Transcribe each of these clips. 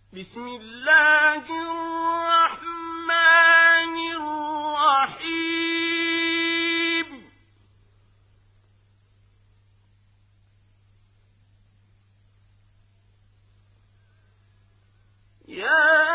بسم الله الرحمن الرحيم يا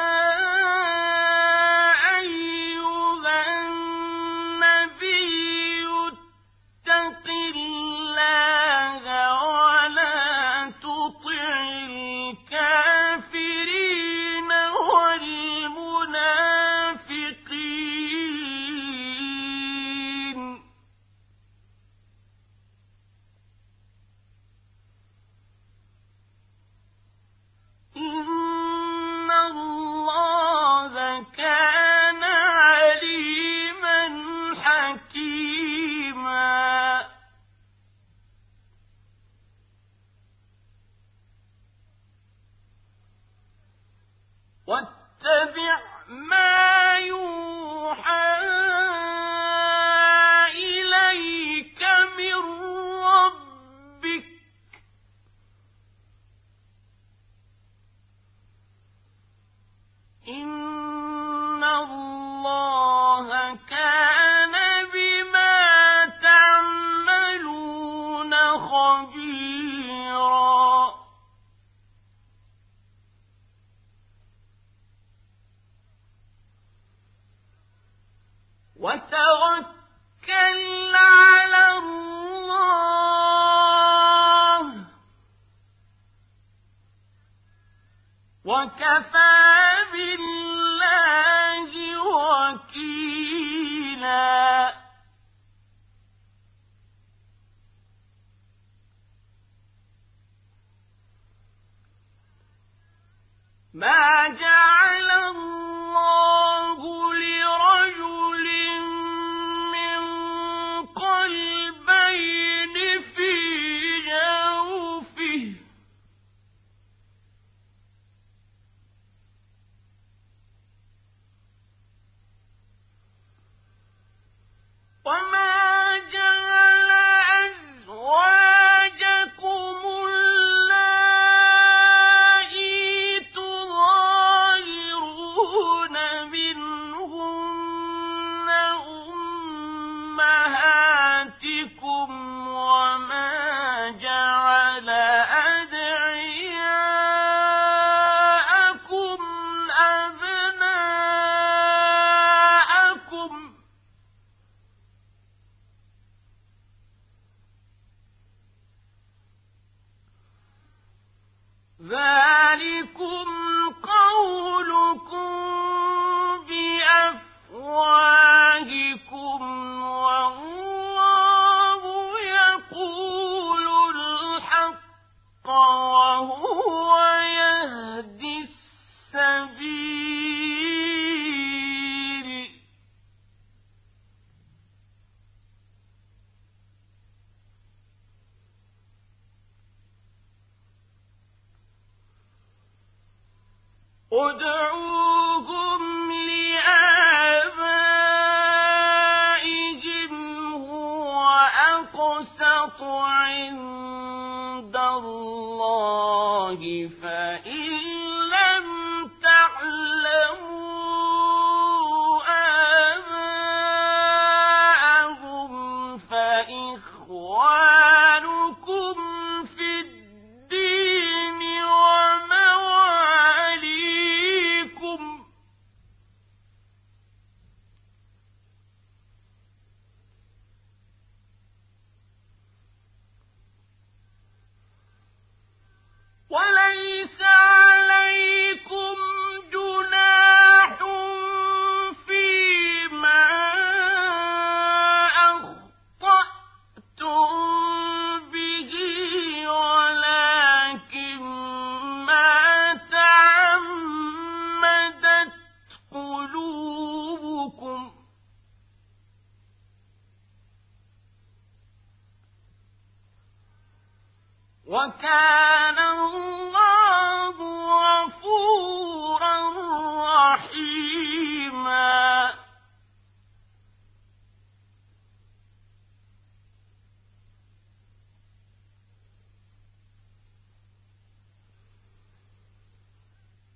واتبع ما يوحى إليك من ربك إن الله كان بما تعملون خبيرا وتوكل على الله وكفى بالله وكيلا ما جعل الله لرجل من قلبين في جوفه وما جعل أزواجكم اللائي تظاهرون منهن أمهاتكم وما جعل أدعياءكم أبناءكم ذلكم قولكم بأفواهكم والله يقول الحق وهو يهدي السبيل ادعوهم لآبائهم هو أقسط عند الله فإن لم تعلموا آباءهم فإخوانكم في الدين ومواليكم وليس عليكم جناح فيما أخطأتم به ولكن ما تعمدت قلوبكم وكان الله غفورا رحيما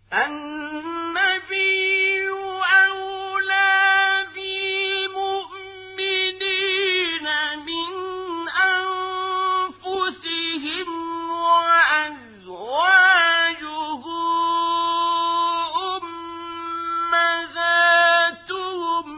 النبي أولى بالمؤمنين من أنفسهم وأزواجه أمهاتهم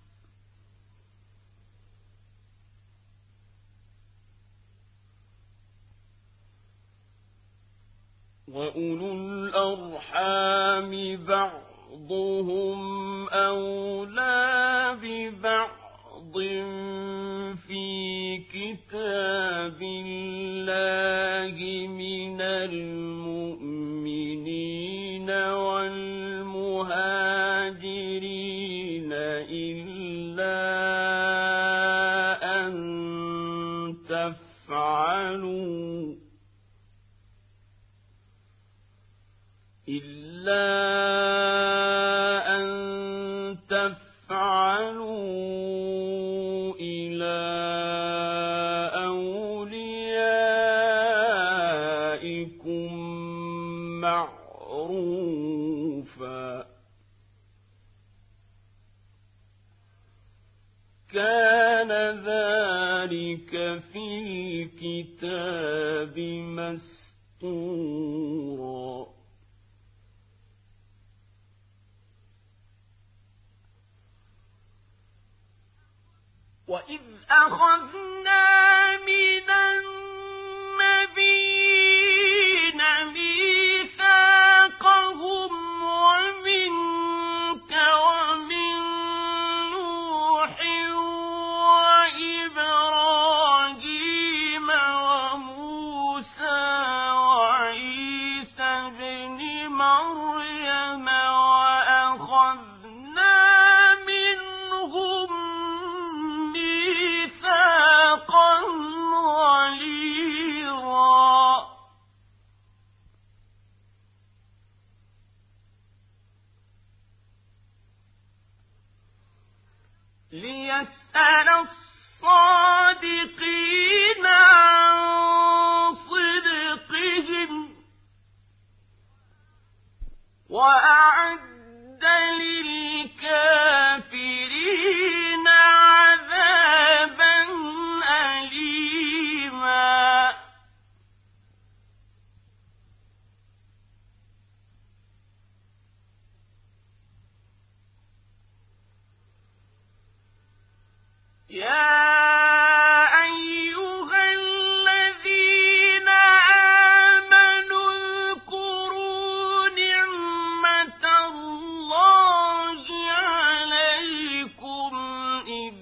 وأولو الأرحام بعضهم أولى ببعض في كتاب الله من المؤمنين والمهاجرين إلا أن تفعلوا إلى أوليائكم معروفا كان ذلك في الكتاب مسطورا وإذ أخذنا من النبيين ميثاقهم ومنك ومن نوح وإبراهيم وموسى وعيسى ابن مريم وأخذنا منهم ميثاقا غليظا ليسأل الصادقين عن صدقهم وأعد للكافرين عذابا أليما يا أيها الذين آمنوا اذكروا نعمة الله عليكم إذ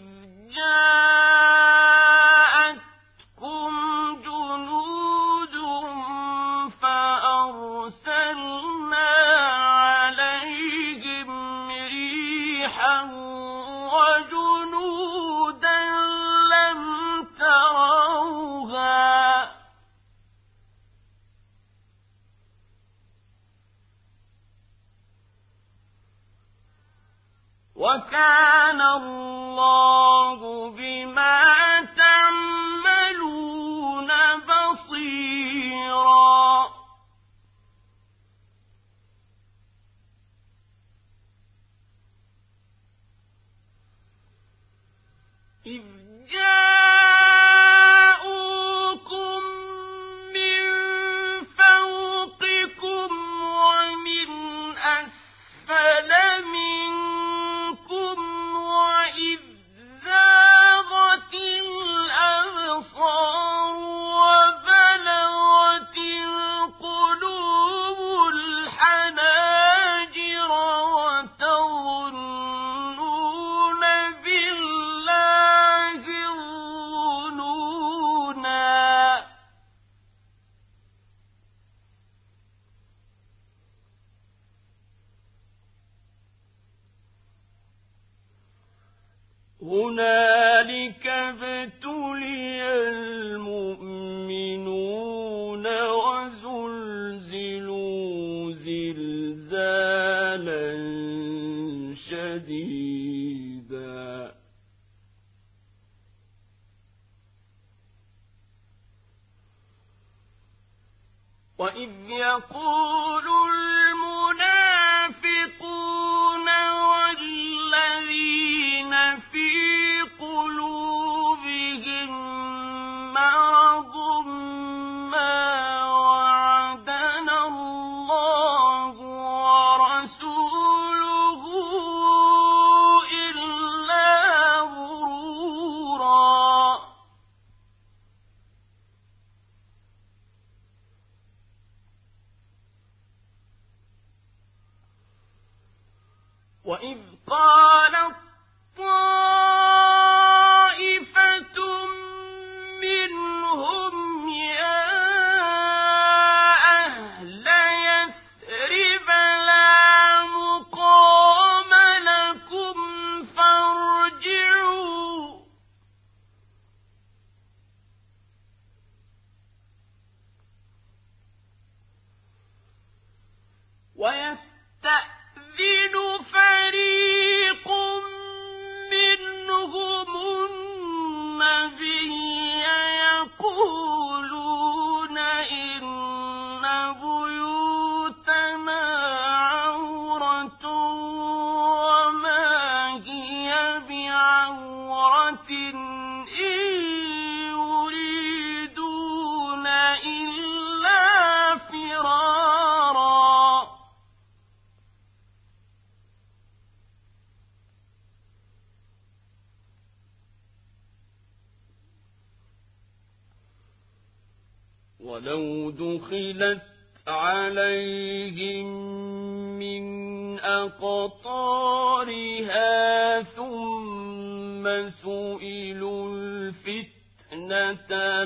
جاءتكم جنود فأرسلنا عليهم ريحا وجنودا لم تروها وكان الله بما تعملون بصيرا إذ جاءوكم من فوقكم ومن أسفل منكم وإذ زاغت الأبصار وبلغت القلوب الحناجر وتظنون بالله الظنونا هنالك ابتلي المؤمنون وزلزلوا زلزالا شديدا وإذ يقول المنافقون وإذ قالت طائفة منهم يا أهل يثرب لا مقام لكم فارجعوا ويستأذن فريق منهم النبي يقولون إن بيوتنا عورة وما هي بعورة إن يريدون إلا فرارا ولو دخلت عليهم من أقطارها ثم سئلوا الفتنة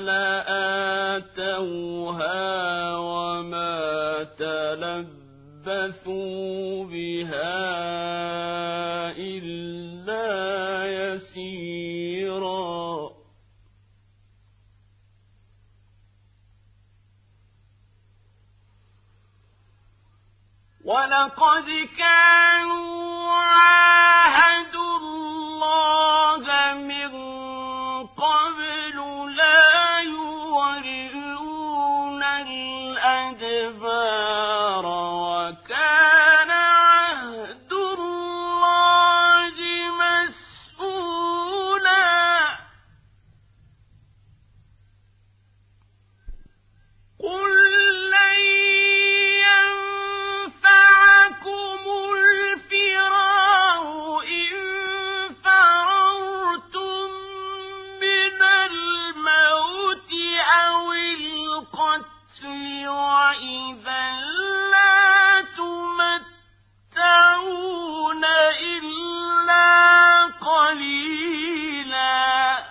لآتوها وما تلبثوا بها إلا يسيرا ولقد كانوا عاهدوا الله من قبل لا يولون الأدبار وكان عهد الله مسؤولا قل لن ينفعكم الفرار إن فررتم من الموت أو القتل وإذا لا تمتعون إلا قليلا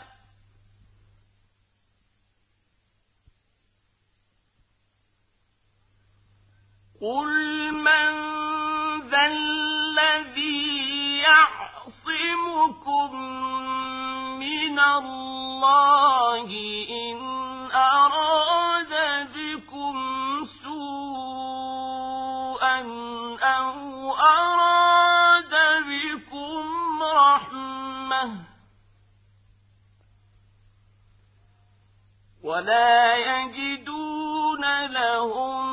قل من ذا الذي يعصمكم من الله إن أراد بكم سوءا أو أراد بكم رحمة ولا يجدون لهم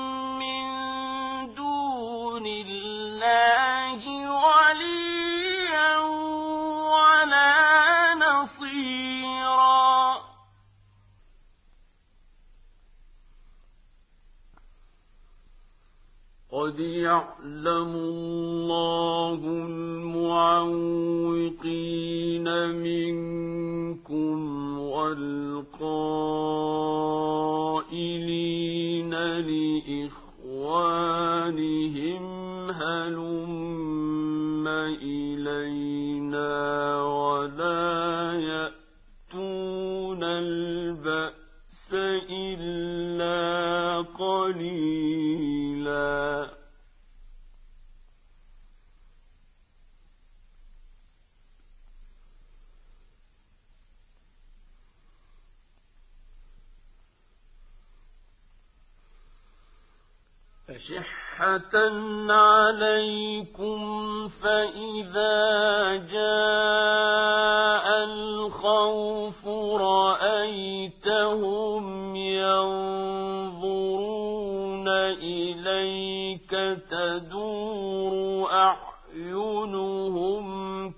وليا ولا نصيرا قد يعلم الله المعوقين منكم والقائلين لإخوانهم هلم إلينا ولا يأتون البأس إلا قليلا أشحة عليكم فإذا جاء الخوف رأيتهم ينظرون إليك تدور أعينهم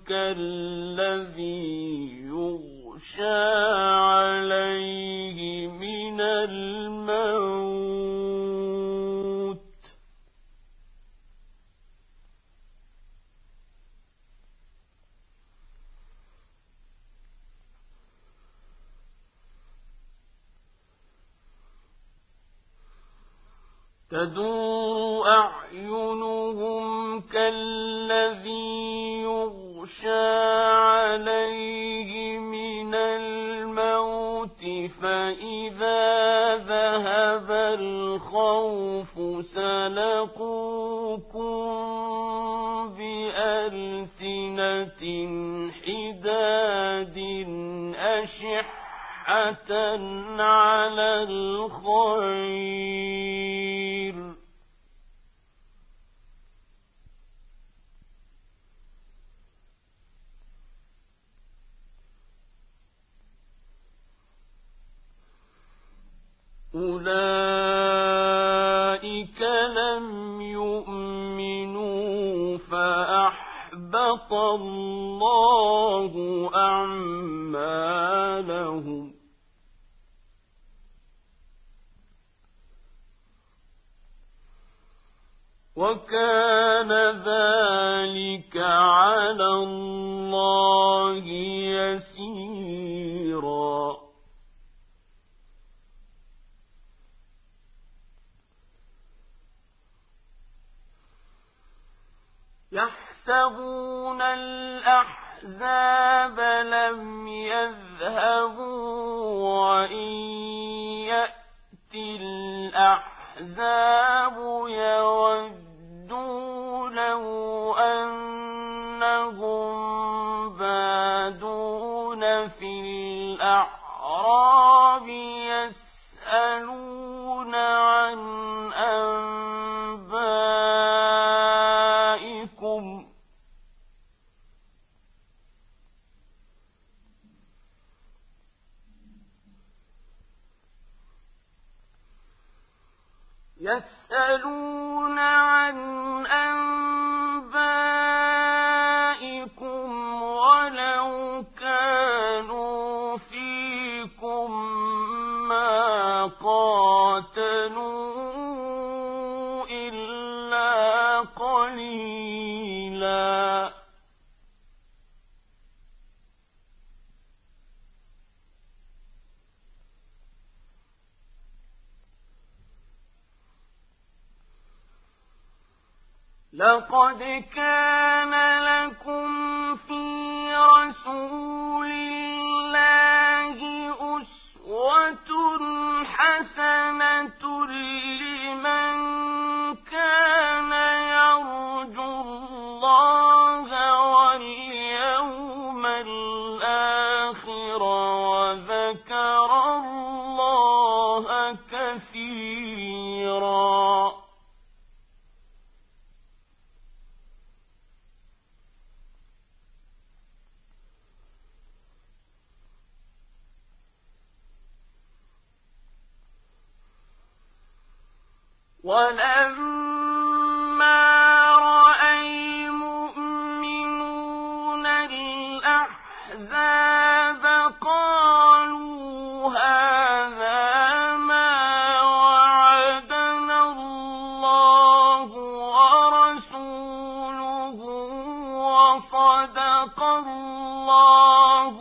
كالذي يغشى عليه من الموت تدور أعينهم كالذي عليه من الموت فإذا ذهب الخوف سلقوكم بألسنة حداد أشحة على الخير أولئك لم يؤمنوا فأحبط الله أعمالهم وكان ذلك على الله يسيرا يحسبون الأحزاب لم يذهبوا وإن يأتي الأحزاب يودوا لو أنهم بادون في الأعراب يسألون عن أنبائكم ولو كانوا فيكم ما قاتلوا إلا قليلا لقد كان لكم في رسول الله أسوة حسنة لمن كان يرجو الله واليوم الآخر وذكر الله كثيرا ولما رأى المؤمنون الأحزاب قالوا هذا ما وعدنا الله ورسوله وصدق الله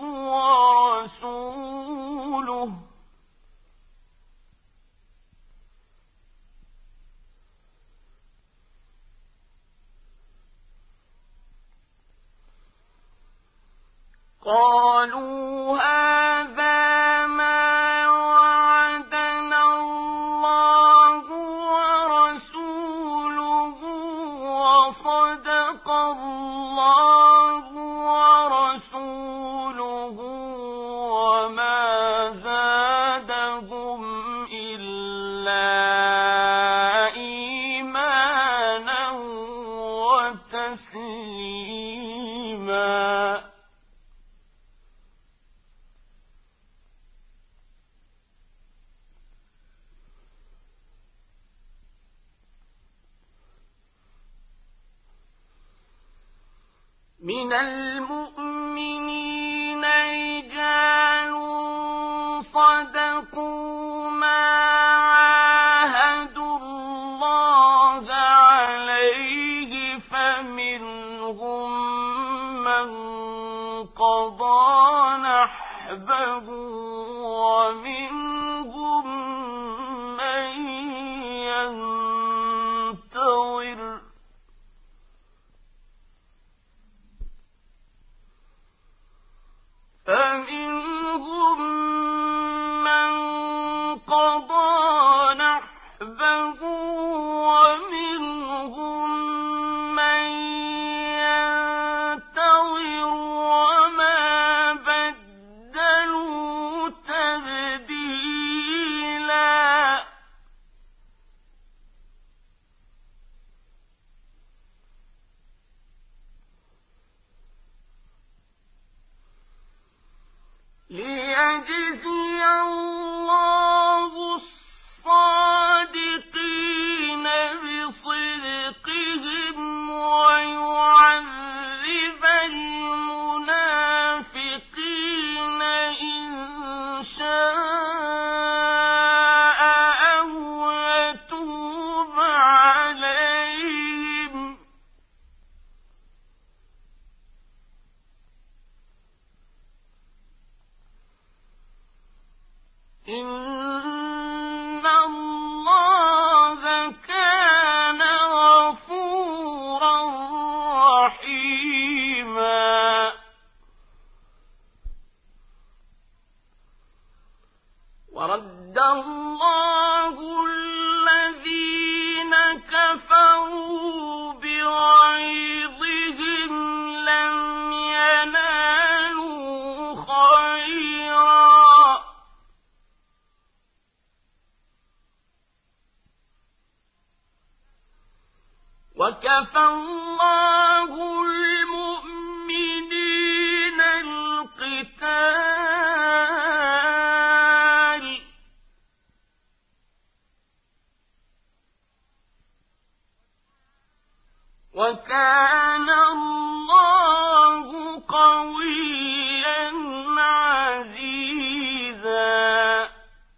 ورسوله قالوا هذا ما وعدنا الله ورسوله وصدق الله ورسوله وما زادهم إلا إيمانا وتسليما من المؤمنين رجال صدقوا ما عاهدوا الله عليه فمنهم من قضى نحبه ومنهم من ينتظر نحبه ومنهم من ينتظر وما بدلوا تبديلا ليجزي الله الصادقين بصدقهم ويعذب المنافقين إن شاء أو يتوب عليهم إن الله كان غفورا رحيما ورد الله الذين كفروا بغيظهم لم ينالوا خيرا وكفى الله المؤمنين القتال وكان الله قويا عزيزا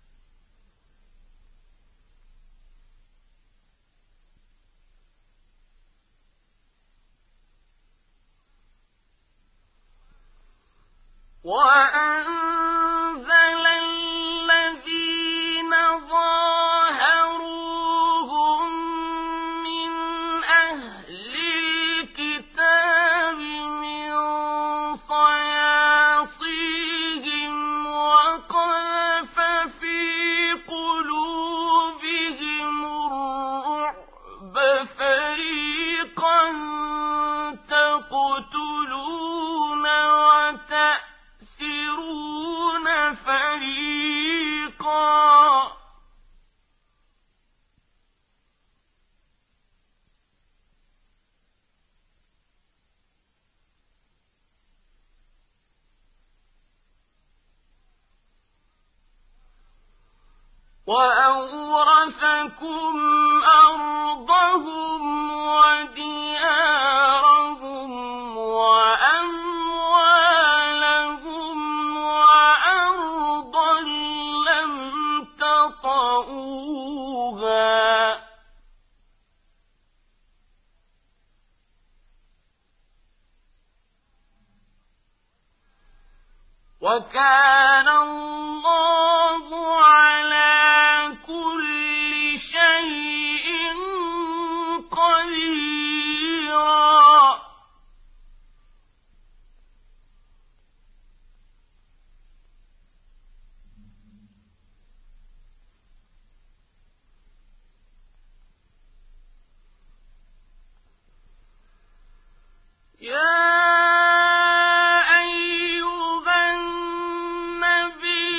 وأنزل الذين ظاهروهم من أهل الكتاب من صياصيهم وقذف في قلوبهم الرعب فريقا تقتلون وتأسرون فريقا وأورثكم أرضهم وديارهم وأموالهم وأرضا لم تطئوها وكان الله على كل شيء قديرا يا أيها النبي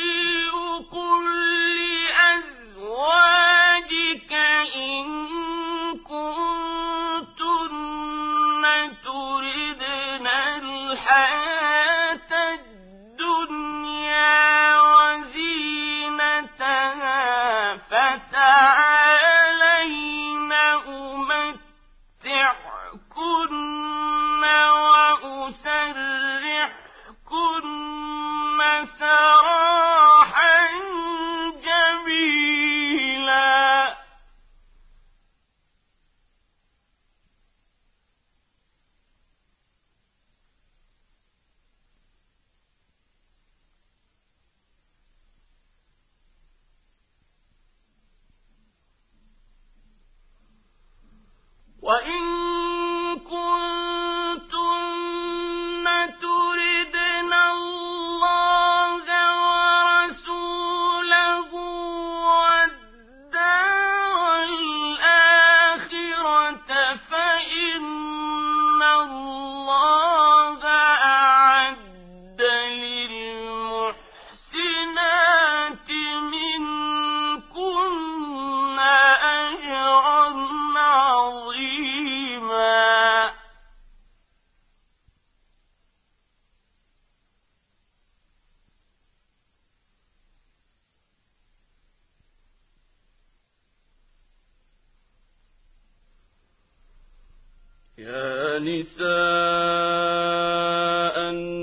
نساء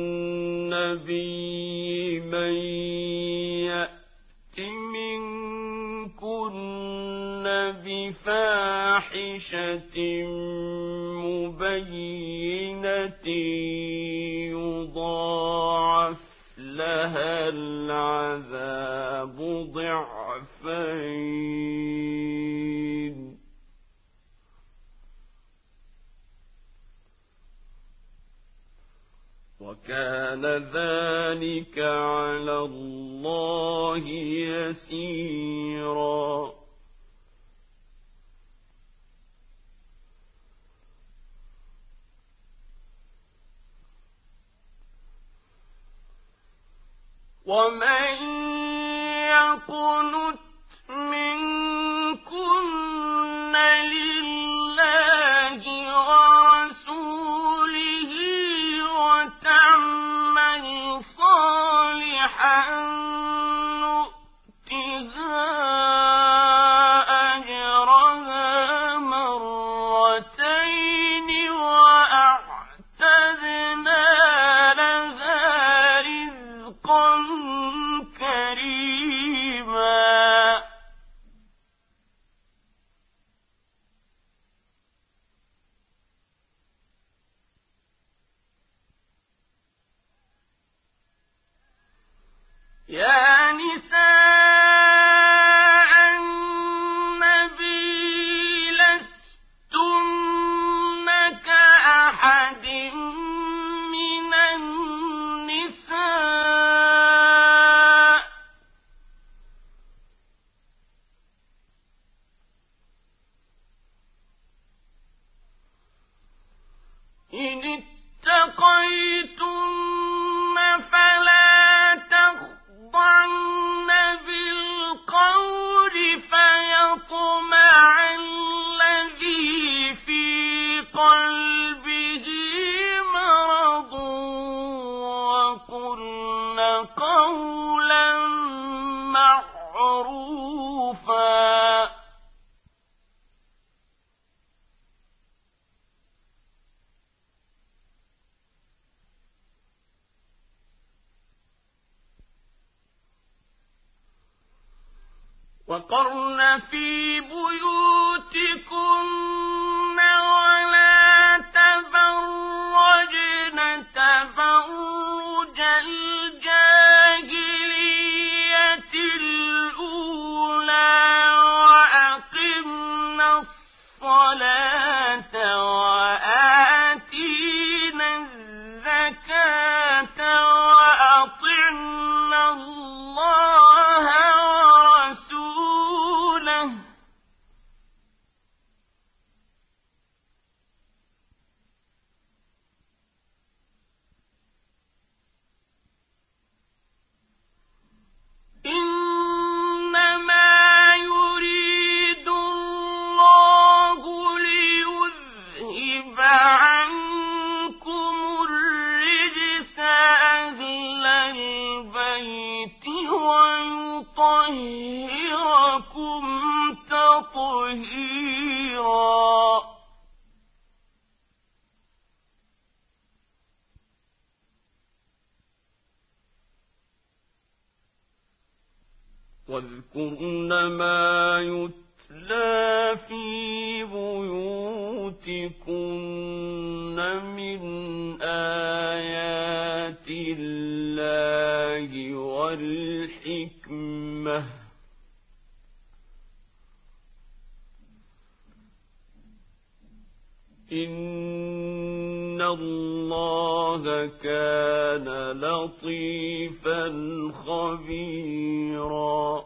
النبي من يأت منكن بفاحشة مبينة يضاعف لها العذاب ضعفين وكان ذلك على الله يسيرا ومن يقنت منكن لله ورسوله وتعمل صالحا نؤتها أجرها مرتين وأعتدنا لها رزقا كريما يا نساء النبي لستن كأحد من النساء إن اتقيتن فلا تخضعن بالقول فيطمع الذي في قلبه مرض وقلن قولا معروفا وقرن في بيوتكن ولا تبرجن تبرج الجاهلية الأولى وأقمن الصلاة وآتينا الزكاة وأطعن الله ورسوله إنما يريد الله ليذهب عنكم الرجس أهل البيت ويطهركم تطهيرا واذكرن ما يتلى في بيوتكن من آيات الله والحكمة إن الله كان لطيفا خبيرا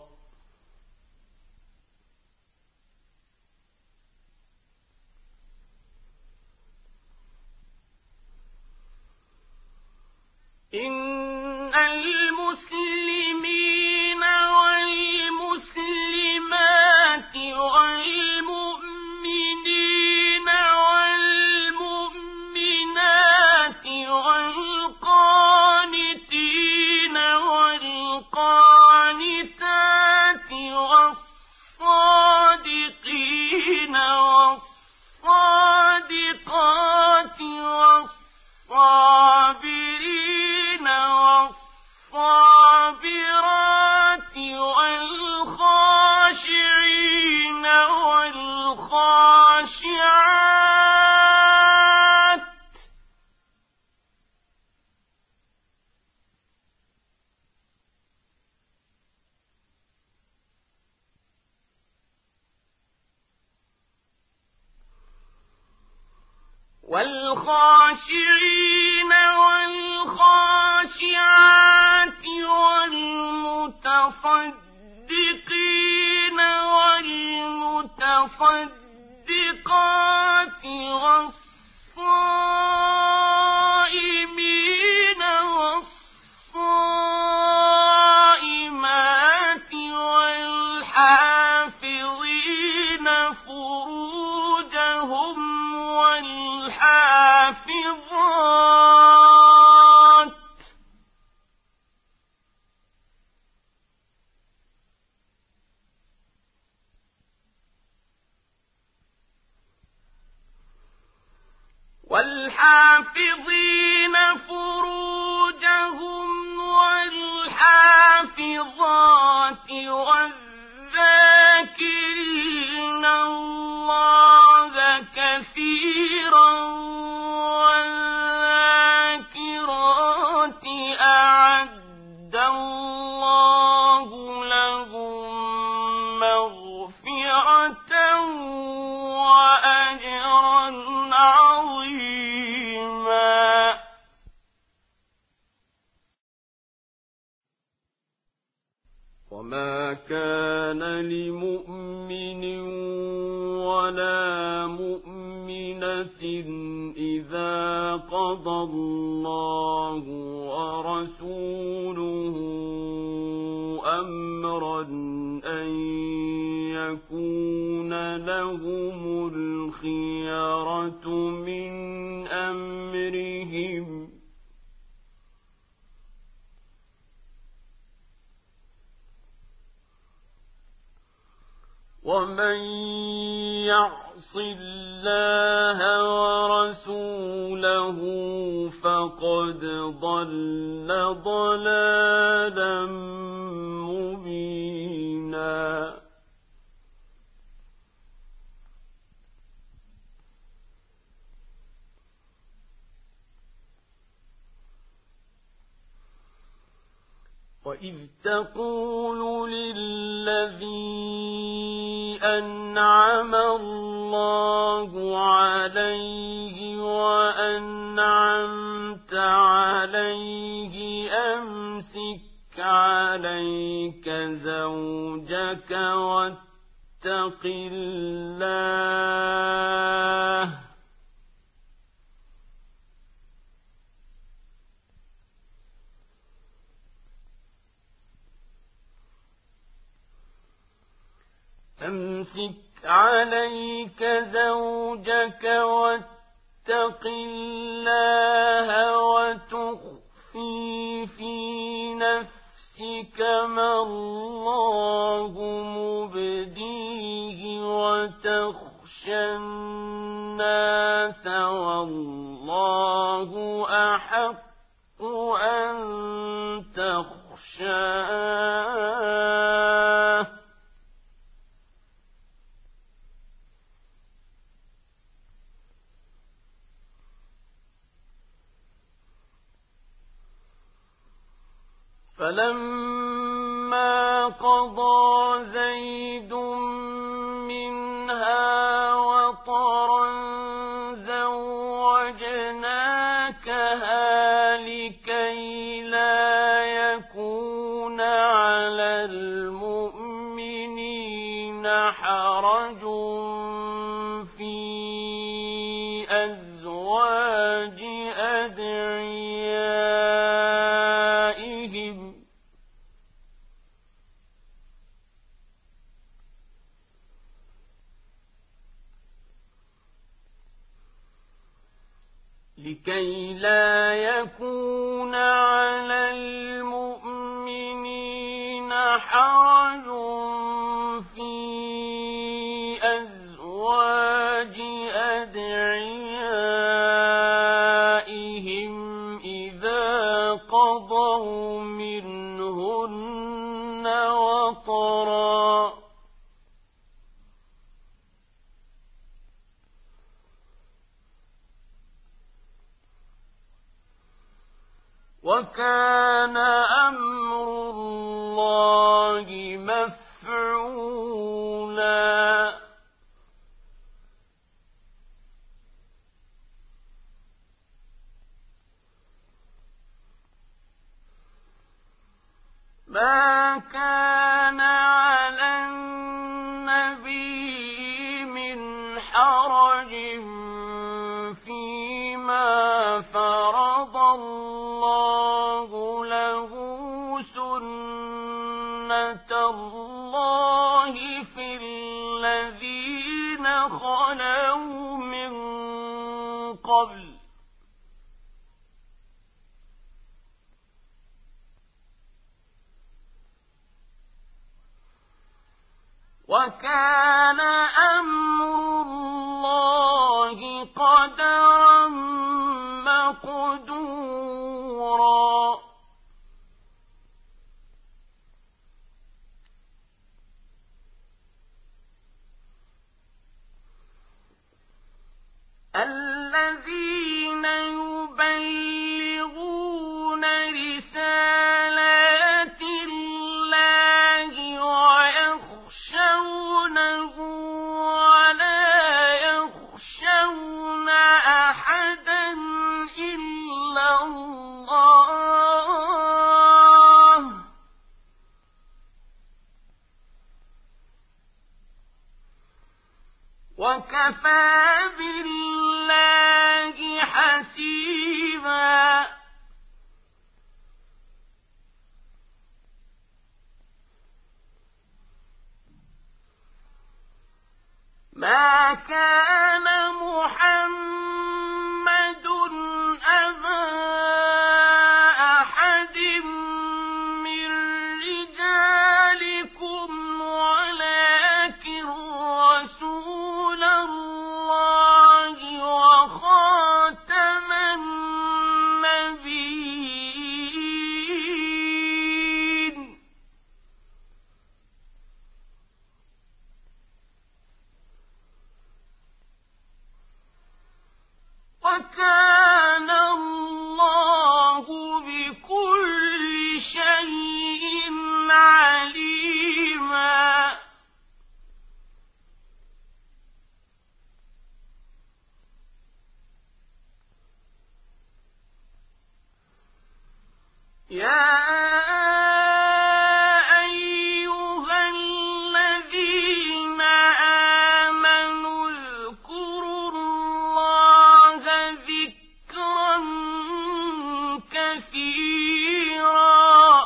إن المسلمين والمسلمات والمؤمنين والمؤمنات والقانتين والقانتات والصادقين والصادقات والخاشعين والخاشعات والمتصدقين والمتصدقات والصائمين والصائمات والحافظين فروجهم والحافظين فروجهم والحافظات والذاكرين الله كثيرا والذاكرات أعد الله لهم مغفرة وأجرا عظيما. وما كان لمؤمن ولا مؤمنة إذا قضى الله ورسوله أمرا أن يكون لهم الخيرة من أمرهم ومن يعص الله ورسوله فقد ضل ضلالا مبينا. وإذ تقول للذي أنعم الله عليه وأنعمت عليه أمسك عليك زوجك واتق الله أمسك عليك زوجك واتق الله وتخفي في نفسك ما الله مبديه وتخشى الناس والله أحق أن تخشاه فلما قضى زيد منها وطرا زوجناكها لكي لا يكون على المؤمنين حرج في أزواج أدعيائهم لكي لا يكون على المؤمنين حرج في أزواج أدعيائهم إذا قضوا منهن وطرا وكان أمر الله مفعولا. ما كان على النبي من حرج فيما فرض الله له سنة الله في الذين خلوا من قبل وكان أمر الله قدرا مقدورا الذين يبلغون رسالات الله ويخشونه ولا يخشون أحدا إلا الله وكفى بالله حسيبا ما كان محمد أبا أحد من رجالكم ولكن رسول الله وخاتم النبيين وكان الله بكل شيء عليما يا أيها الذين آمنوا اذكروا الله ذكرا كثيرا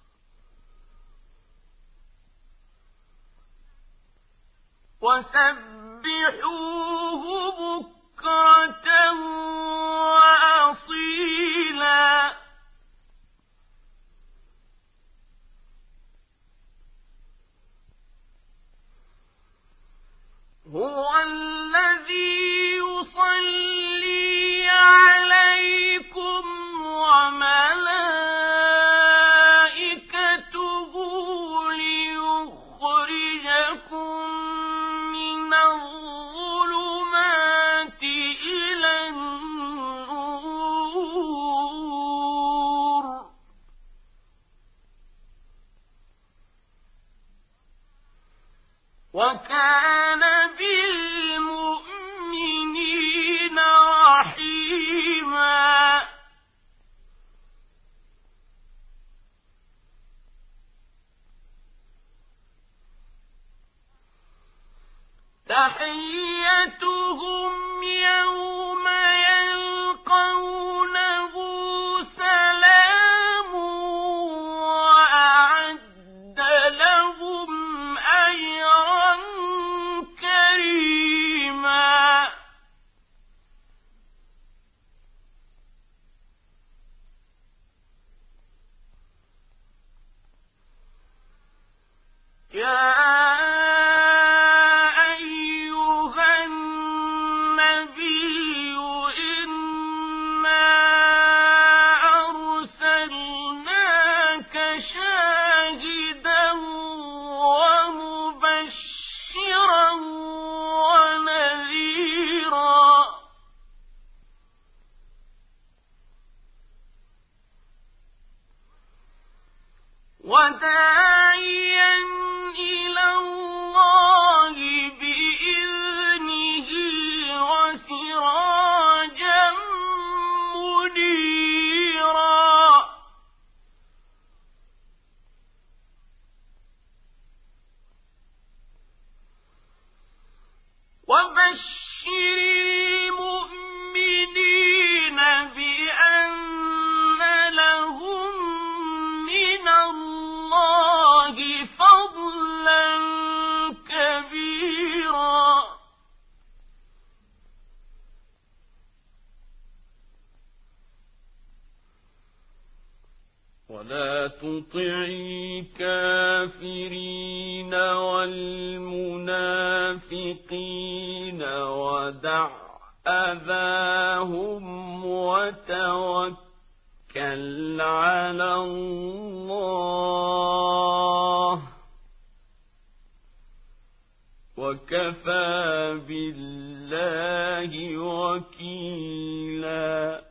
وسبحوه بكرة وأصيلا هو الذي يصلي عليكم وملائكته ليخرجكم من الظلمات إلى النور وكان بالمؤمنين رحيما تحيتهم يوم يلقونه سلام وأعد لهم أجرا كريما يا أيها النبي وبشر المؤمنين بأن لهم من الله فضلا كبيرا ولا تطع الكافرين والمنافقين ودع أذاهم وتوكل على الله وكفى بالله وكيلا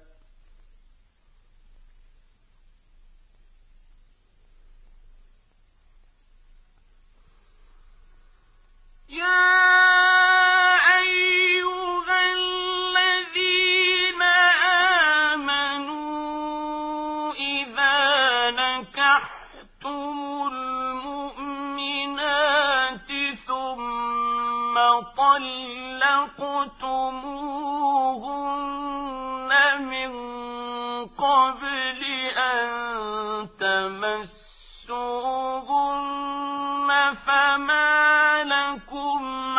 يا أيها الذين آمنوا إذا نكحتم المؤمنات ثم طلقتموهن من قبل أن تمسوهن فما لكم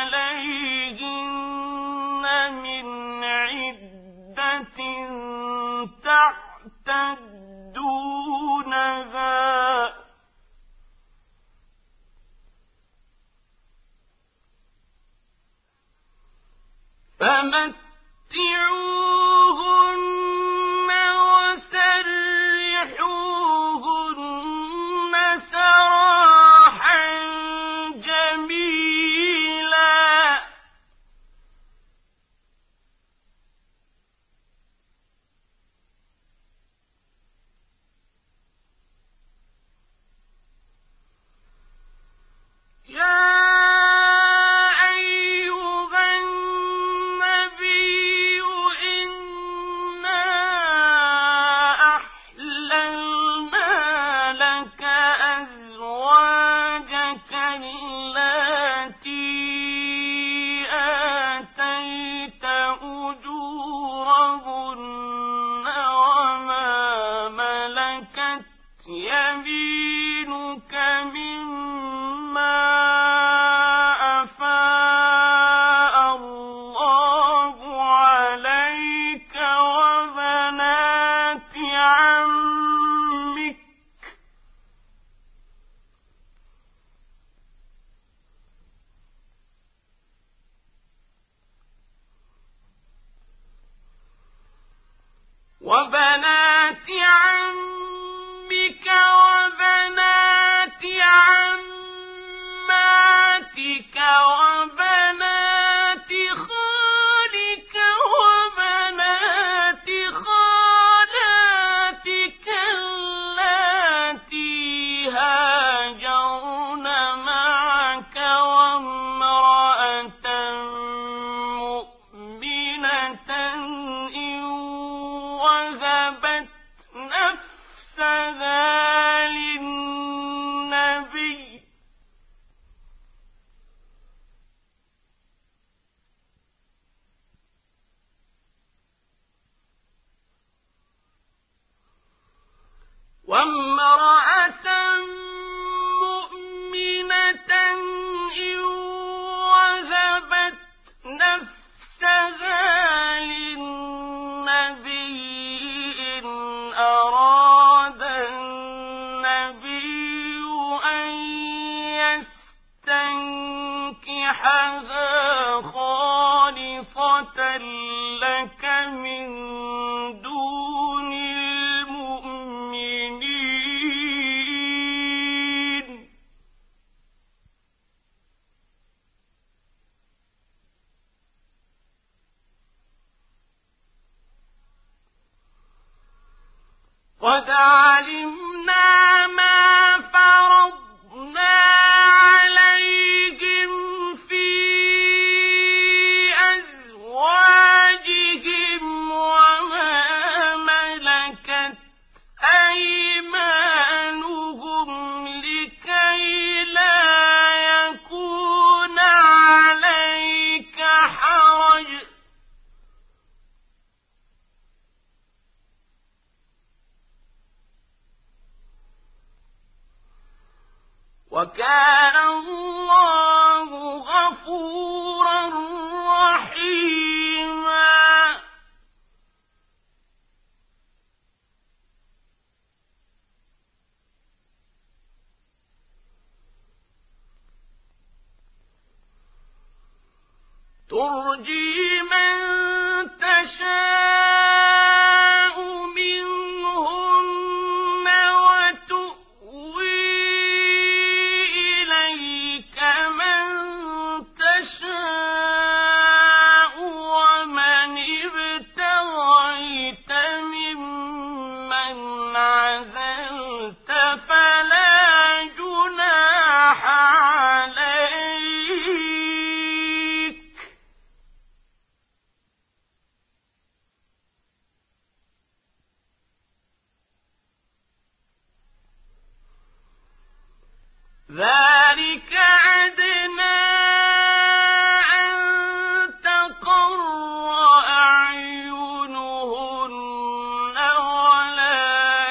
عليهن من عدة تعتدونها فمتعوهن وسرحوهن سراحا جميلا يا يمينك مما أفاء الله عليك وبنات عمك وبنات عماتك وبنات خالك وبنات خالاتك اللاتي هاجرن معك وامرأة مؤمنة إن وهبت نفسها للنبي وامرأة مؤمنة إن وهبت نفسها للنبي إن أراد النبي أن يستنكحها خالصة لك من دون المؤمنين قد علمنا ما فرضنا عليهم في أزواجهم وما ملكت أيمانهم لكي لا يكون عليك وكان الله غفورا رحيما. ترجي من تشاء منهن وتؤوي إليك من تشاء ومن ابتغيت ممن عزلت فلا جناح عليك. ذلك أدنى أن تقر أعينهن ولا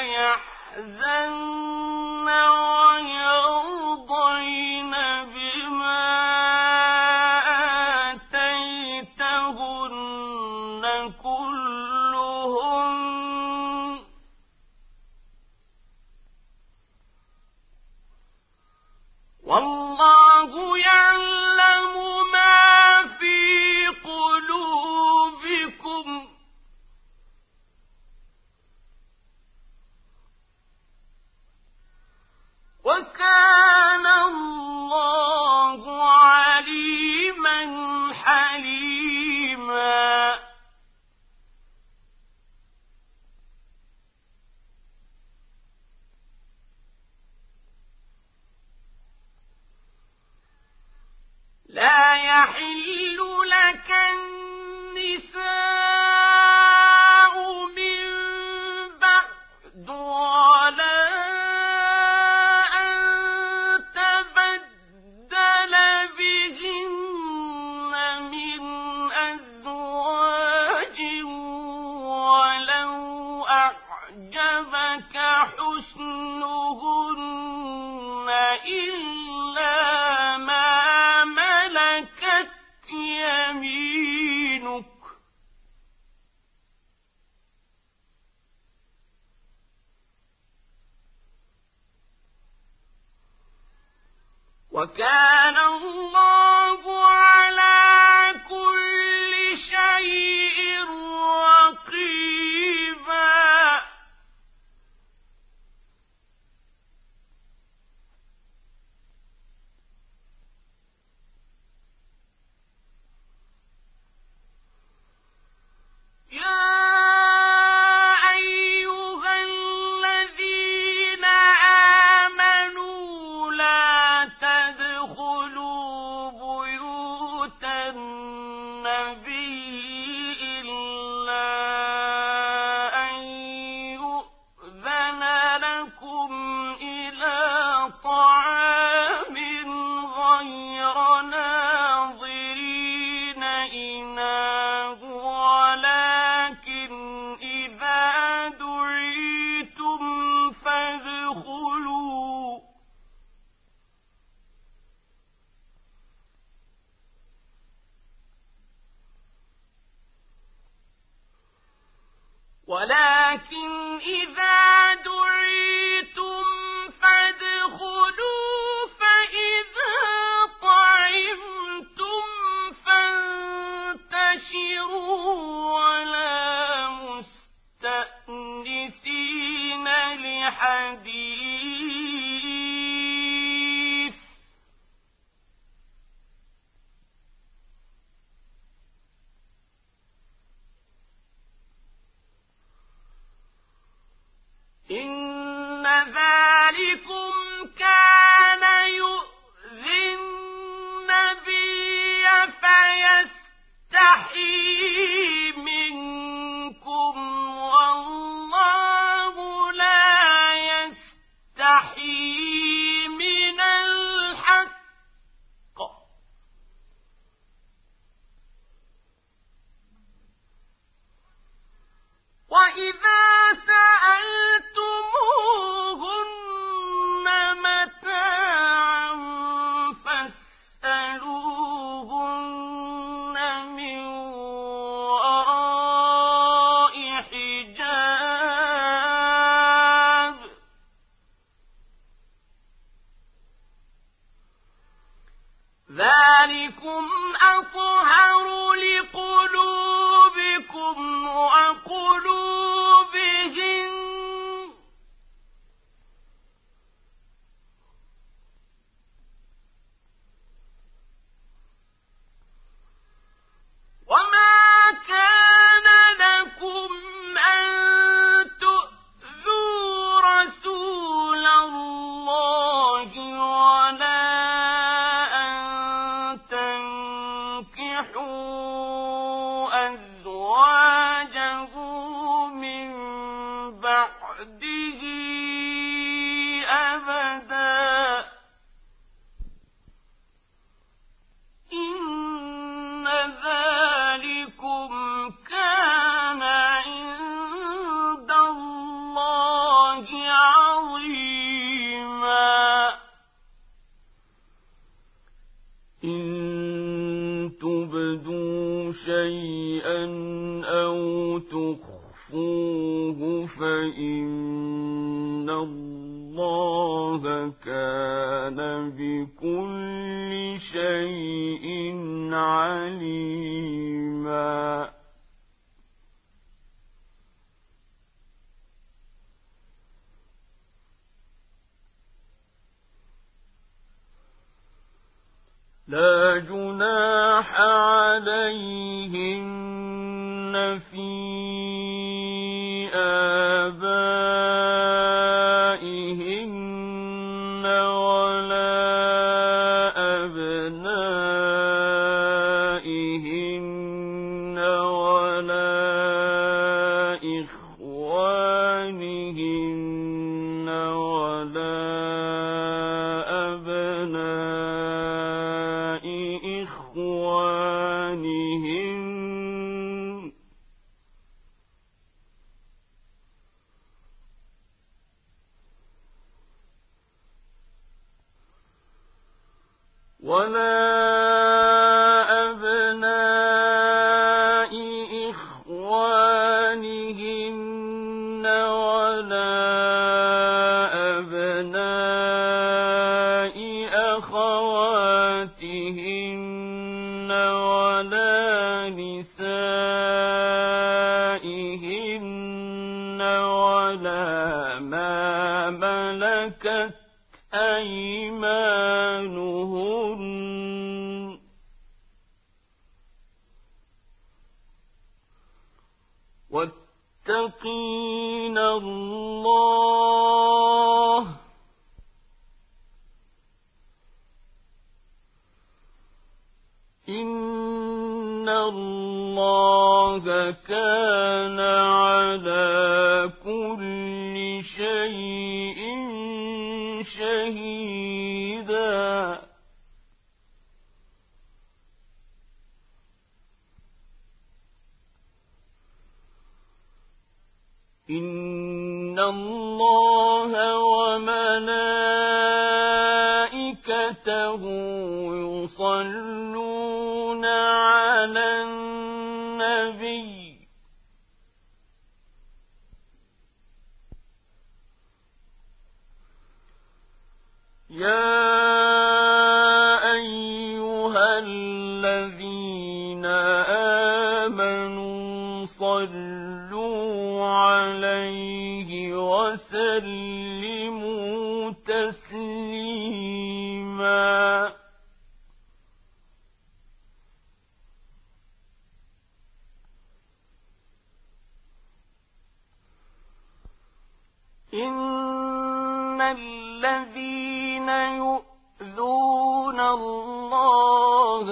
يحزن ويرضين بما آتيتهن كلهن. والله يعلم ما في قلوبكم وكان الله عليما حليما. لا يحل لك النساء من بعد ولا أن تبدل بهن من أزواج ولو أعجبك حسنهن إلا ما ملكت يمينك وكان الله على كل شيء رقيبا. يا أيها الذين آمنوا لا تدخلوا بيوت النبي إلا أن يؤذن لكم إلى طعام غير ناظرين إناه ولكن إذا دعيتم فادخلوا فإذا طعمتم فانتشروا ولا مستأنسين لحديث أطهر لقلوبكم وقلوبهم وما كان لكم أن تؤذوا رسول الله ولا أن تنكحوا أزواجه من بعده أبدا إن ذلكم كان عند الله عظيما إن تبدوا شيئا أو تخفوه فإن الله كان بكل شيء عليما لا جناح عليهن في آبائهن ولا أبنائهن ولا إخوانهن ولا أبناء إخوانهن ولا أبناء إخوانهن ولا أبناء أخواتهن ولا نسائهن ولا ما ملكت أيمانهن واتقين الله إن الله كان على كل شيء شهيدا إن الله وملائكته يصلون على النبي يا أيها الذين آمنوا صلوا عليه وسلموا تسليما إن الذين يؤذون الله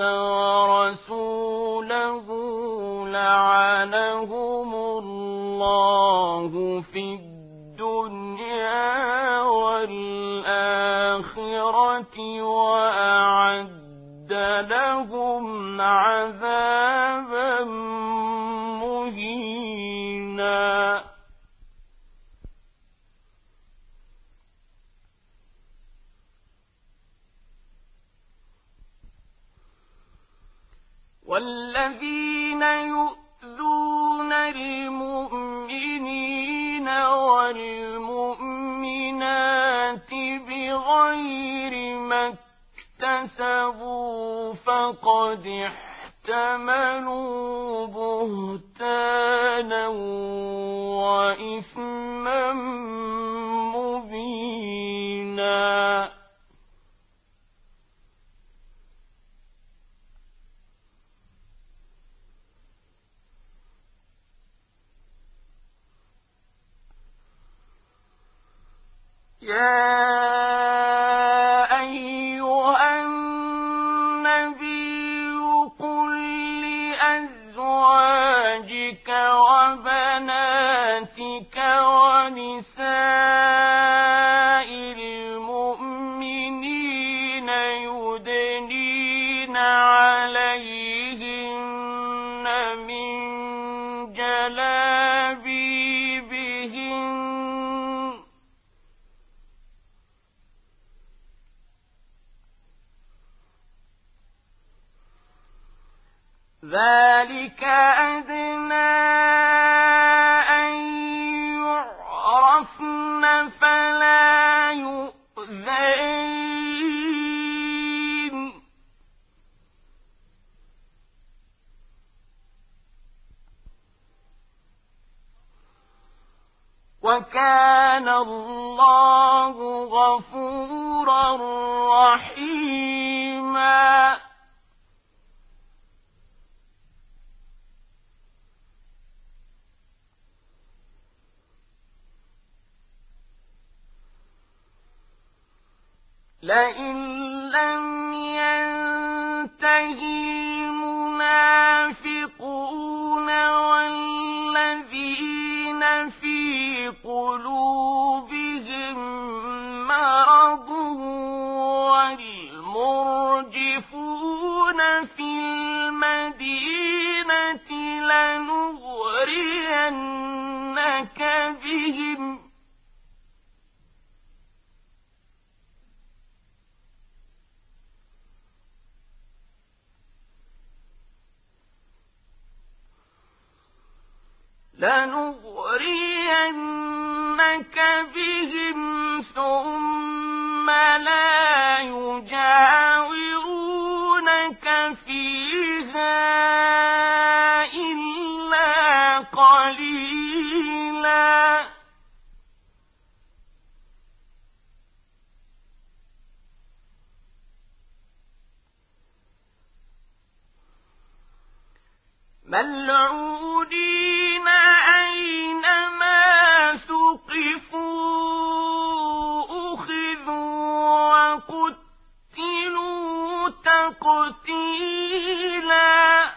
ورسوله لعنهم الله في الدنيا والآخرة وأعد لهم عذابا مهينا والذين يؤذون المؤمنين والمؤمنات بغير ما اكتسبوا فقد احتملوا بهتانا وإثما مبينا يا أيها النبي قل لأزواجك وبناتك ونساء المؤمنين يدنين عليهن من جلابيبهن ذلك أدنى أن يعرفن فلا يؤذين وكان الله غفورا رحيما لئن لم ينتهي المنافقون والذين في قلوبهم مرض والمرجفون في المدينة لنغرينك بهم ثم لا يجاورونك فيها إلا قليلا ملعونين أينما ثقفوا أخذوا وقتلوا تقتيلا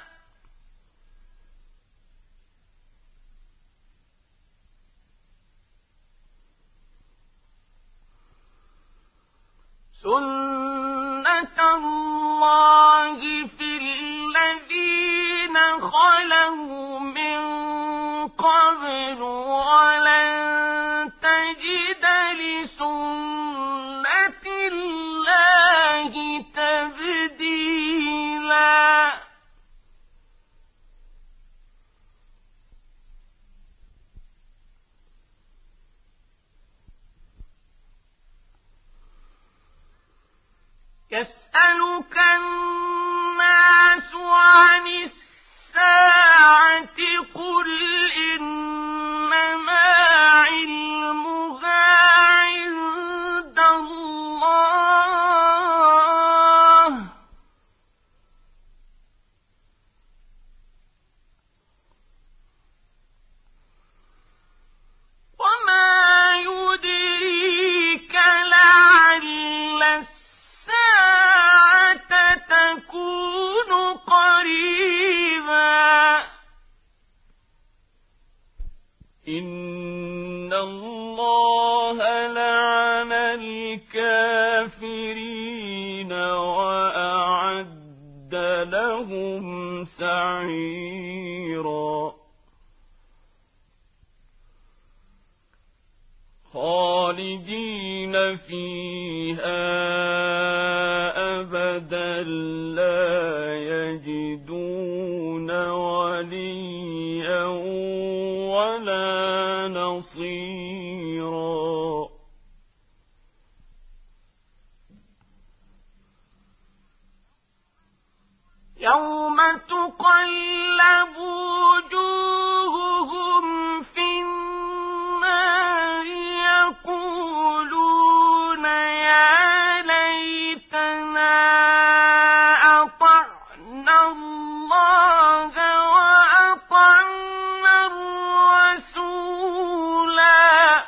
سنة الله في الذين خلوا من قبل ولن تجد لسنة الله تبديلا يسألك الناس عن الساعة قل إنما علمها عند الله وما يدريك لعل الساعة تكون قريبا إن الله لعن الكافرين وأعد لهم سعيرا خالدين فيها أبدا لا يجدون وليا ولا نصيرا يوم تتقلب وجوههم في النار يقولون يا ليتنا أطعنا الله وأطعنا الرسولا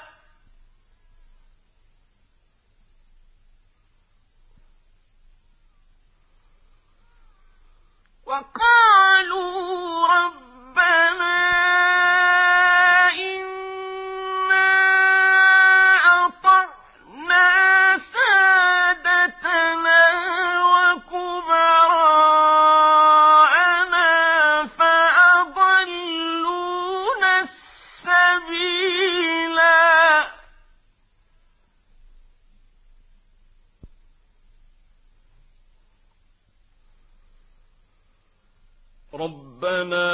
وقالوا ربنا إنا أطعنا سادتنا وكبراءنا فأضلونا السبيلا ربنا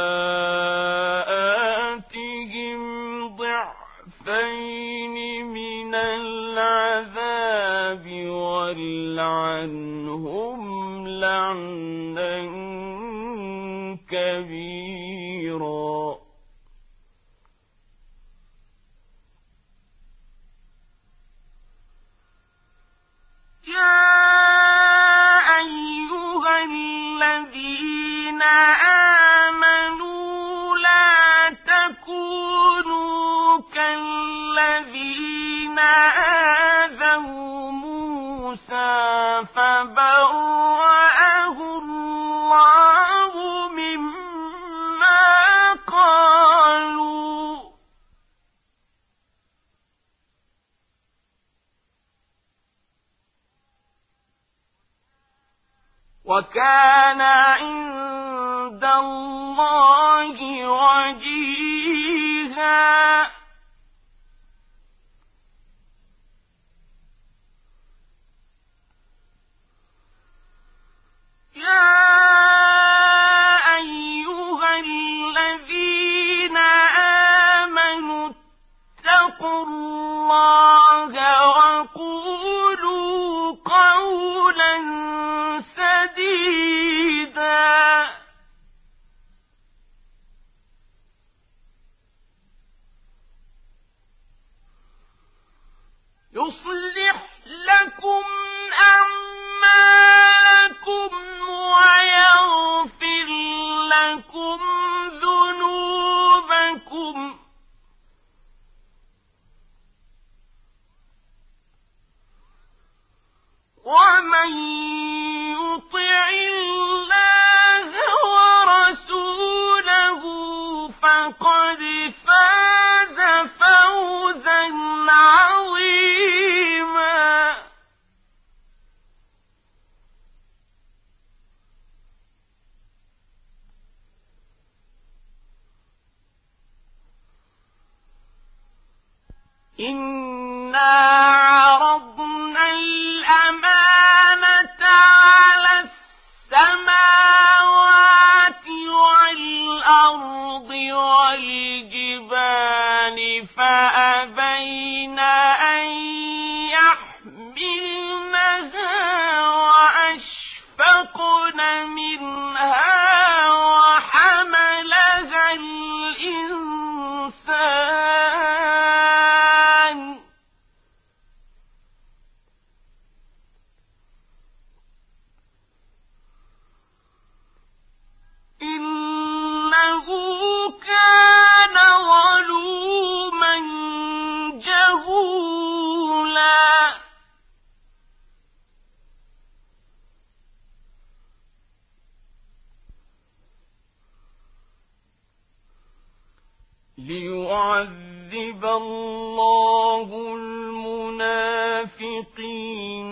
آتهم ضعفين من العذاب والعنهم لعنا كبيرا يا أيها الذين آمنوا لا تكونوا كالذين آذوا موسى فبرأه الله مما قالوا وكان عند الله وجيها يا أيها الذين آمنوا اتقوا الله وقولوا قولا سديدا يصلح لكم أعمالكم ويغفر لكم ذنوبكم ومن يطع الله ورسوله فقد فاز فوزا عظيما إنا عرضنا الأمانة على السماوات والأرض والجبال فأبين أن يحملنها وأشفقن منها وحملها الإنسان إنه كان ظلوما جهولا ليعذب الله المنافقين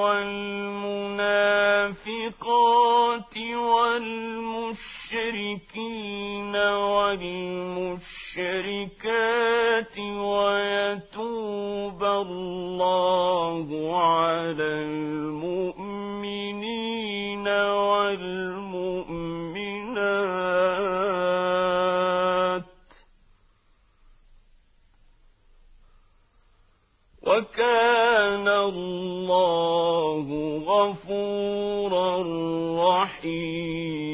والمنافقات والمشركين والمشركات ويتوب الله على المؤمنين والمؤمنات وكان الله غفورا رحيما